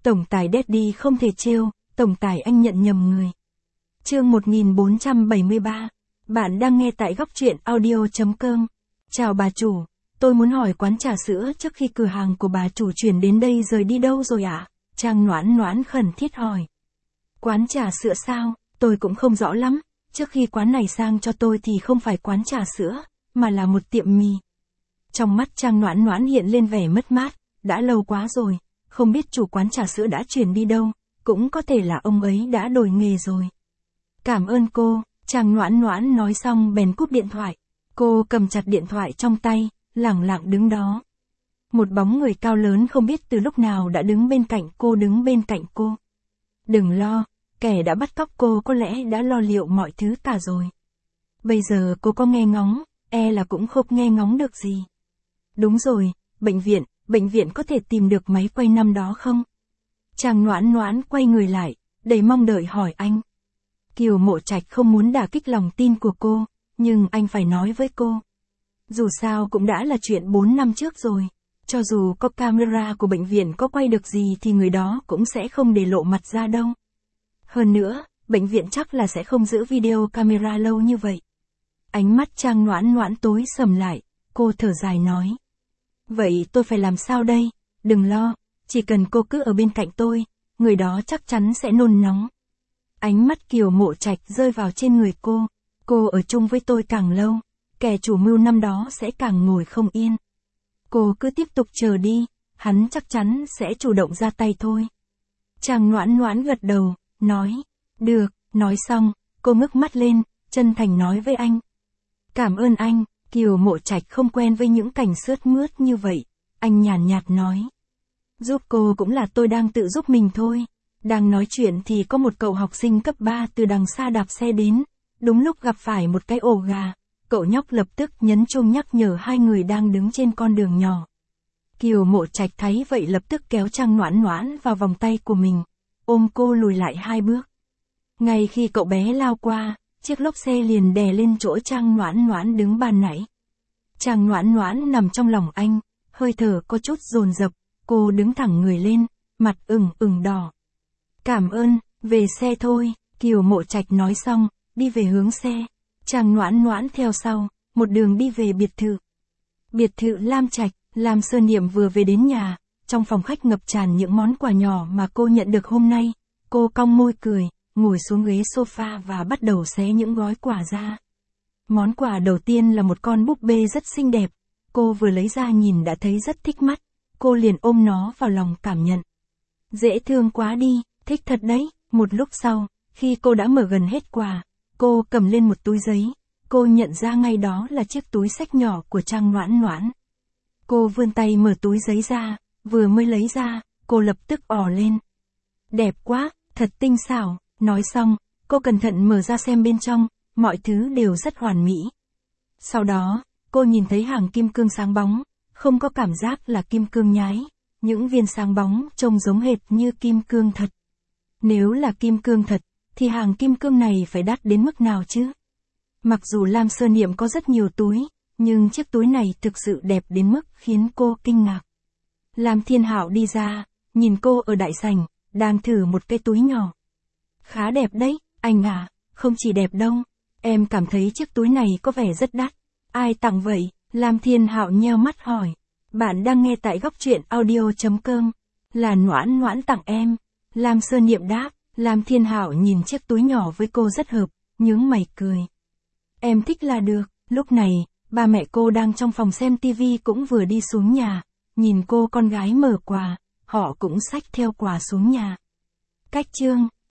Tổng tài Daddy không thể trêu, tổng tài anh nhận nhầm người. Chương 1473. Bạn đang nghe tại góc truyện audio.com. Chào bà chủ, tôi muốn hỏi quán trà sữa trước khi cửa hàng của bà chủ chuyển đến đây rời đi đâu rồi ạ? Trang Noãn Noãn khẩn thiết hỏi. Quán trà sữa sao? Tôi cũng không rõ lắm, trước khi quán này sang cho tôi thì không phải quán trà sữa, mà là một tiệm mì. Trong mắt Trang Noãn Noãn hiện lên vẻ mất mát, đã lâu quá rồi, không biết chủ quán trà sữa đã chuyển đi đâu, cũng có thể là ông ấy đã đổi nghề rồi. Cảm ơn cô, Trang Noãn Noãn nói xong bèn cúp điện thoại. Cô cầm chặt điện thoại trong tay, lẳng lặng đứng đó. Một bóng người cao lớn không biết từ lúc nào đã đứng bên cạnh cô. Đừng lo, kẻ đã bắt cóc cô có lẽ đã lo liệu mọi thứ cả rồi. Bây giờ cô có nghe ngóng, e là cũng không nghe ngóng được gì. Đúng rồi, bệnh viện có thể tìm được máy quay năm đó không? Trang Noãn Noãn quay người lại, đầy mong đợi hỏi anh. Kiều Mộ Trạch không muốn đả kích lòng tin của cô, nhưng anh phải nói với cô. Dù sao cũng đã là chuyện 4 năm trước rồi, cho dù có camera của bệnh viện có quay được gì thì người đó cũng sẽ không để lộ mặt ra đâu. Hơn nữa, bệnh viện chắc là sẽ không giữ video camera lâu như vậy. Ánh mắt Trang Noãn Noãn tối sầm lại, cô thở dài nói. Vậy tôi phải làm sao đây? Đừng lo, chỉ cần cô cứ ở bên cạnh tôi, người đó chắc chắn sẽ nôn nóng. Ánh mắt Kiều Mộ Trạch rơi vào trên người cô ở chung với tôi càng lâu, kẻ chủ mưu năm đó sẽ càng ngồi không yên. Cô cứ tiếp tục chờ đi, hắn chắc chắn sẽ chủ động ra tay thôi. Trang Noãn Noãn gật đầu, nói, được, nói xong, cô ngước mắt lên, chân thành nói với anh. Cảm ơn anh, Kiều Mộ Trạch không quen với những cảnh sướt mướt như vậy, anh nhàn nhạt nói. Giúp cô cũng là tôi đang tự giúp mình thôi. Đang nói chuyện thì có một cậu học sinh cấp 3 từ đằng xa đạp xe đến, đúng lúc gặp phải một cái ổ gà, cậu nhóc lập tức nhấn chuông nhắc nhở hai người đang đứng trên con đường nhỏ. Kiều Mộ Trạch thấy vậy lập tức kéo Trang Noãn Noãn vào vòng tay của mình, ôm cô lùi lại 2 bước. Ngay khi cậu bé lao qua, chiếc lốp xe liền đè lên chỗ Trang Noãn Noãn đứng ban nãy. Trang Noãn Noãn nằm trong lòng anh, hơi thở có chút dồn dập, cô đứng thẳng người lên, mặt ửng đỏ. Cảm ơn, về xe thôi, Kiều Mộ Trạch nói xong, đi về hướng xe. Trang Noãn Noãn theo sau, một đường đi về biệt thự. Biệt thự Lam Trạch, Lam Sơ Niệm vừa về đến nhà, trong phòng khách ngập tràn những món quà nhỏ mà cô nhận được hôm nay. Cô cong môi cười, ngồi xuống ghế sofa và bắt đầu xé những gói quà ra. Món quà đầu tiên là một con búp bê rất xinh đẹp, cô vừa lấy ra nhìn đã thấy rất thích mắt, cô liền ôm nó vào lòng cảm nhận. Dễ thương quá đi, thích thật đấy. Một lúc sau, khi cô đã mở gần hết quà, cô cầm lên một túi giấy, cô nhận ra ngay đó là chiếc túi xách nhỏ của Trang Noãn Noãn. Cô vươn tay mở túi giấy ra, vừa mới lấy ra, cô lập tức ò lên. Đẹp quá, thật tinh xảo, nói xong, cô cẩn thận mở ra xem bên trong, mọi thứ đều rất hoàn mỹ. Sau đó, cô nhìn thấy hàng kim cương sáng bóng, không có cảm giác là kim cương nhái, những viên sáng bóng trông giống hệt như kim cương thật. Nếu là kim cương thật, thì hàng kim cương này phải đắt đến mức nào chứ? Mặc dù Lam Sơ Niệm có rất nhiều túi, nhưng chiếc túi này thực sự đẹp đến mức khiến cô kinh ngạc. Lam Thiên Hạo đi ra, nhìn cô ở đại sảnh, đang thử một cái túi nhỏ. Khá đẹp đấy, anh à, không chỉ đẹp đâu, em cảm thấy chiếc túi này có vẻ rất đắt. Ai tặng vậy? Lam Thiên Hạo nheo mắt hỏi. Bạn đang nghe tại góc truyện audio.com. Là Noãn Noãn tặng em. Lam Sơ Niệm đáp. Lam Thiên Hạo nhìn chiếc túi nhỏ với cô rất hợp, nhướng mày cười. Em thích là được. Lúc này, ba mẹ cô đang trong phòng xem tivi cũng vừa đi xuống nhà, nhìn cô con gái mở quà, họ cũng xách theo quà xuống nhà. Cách chương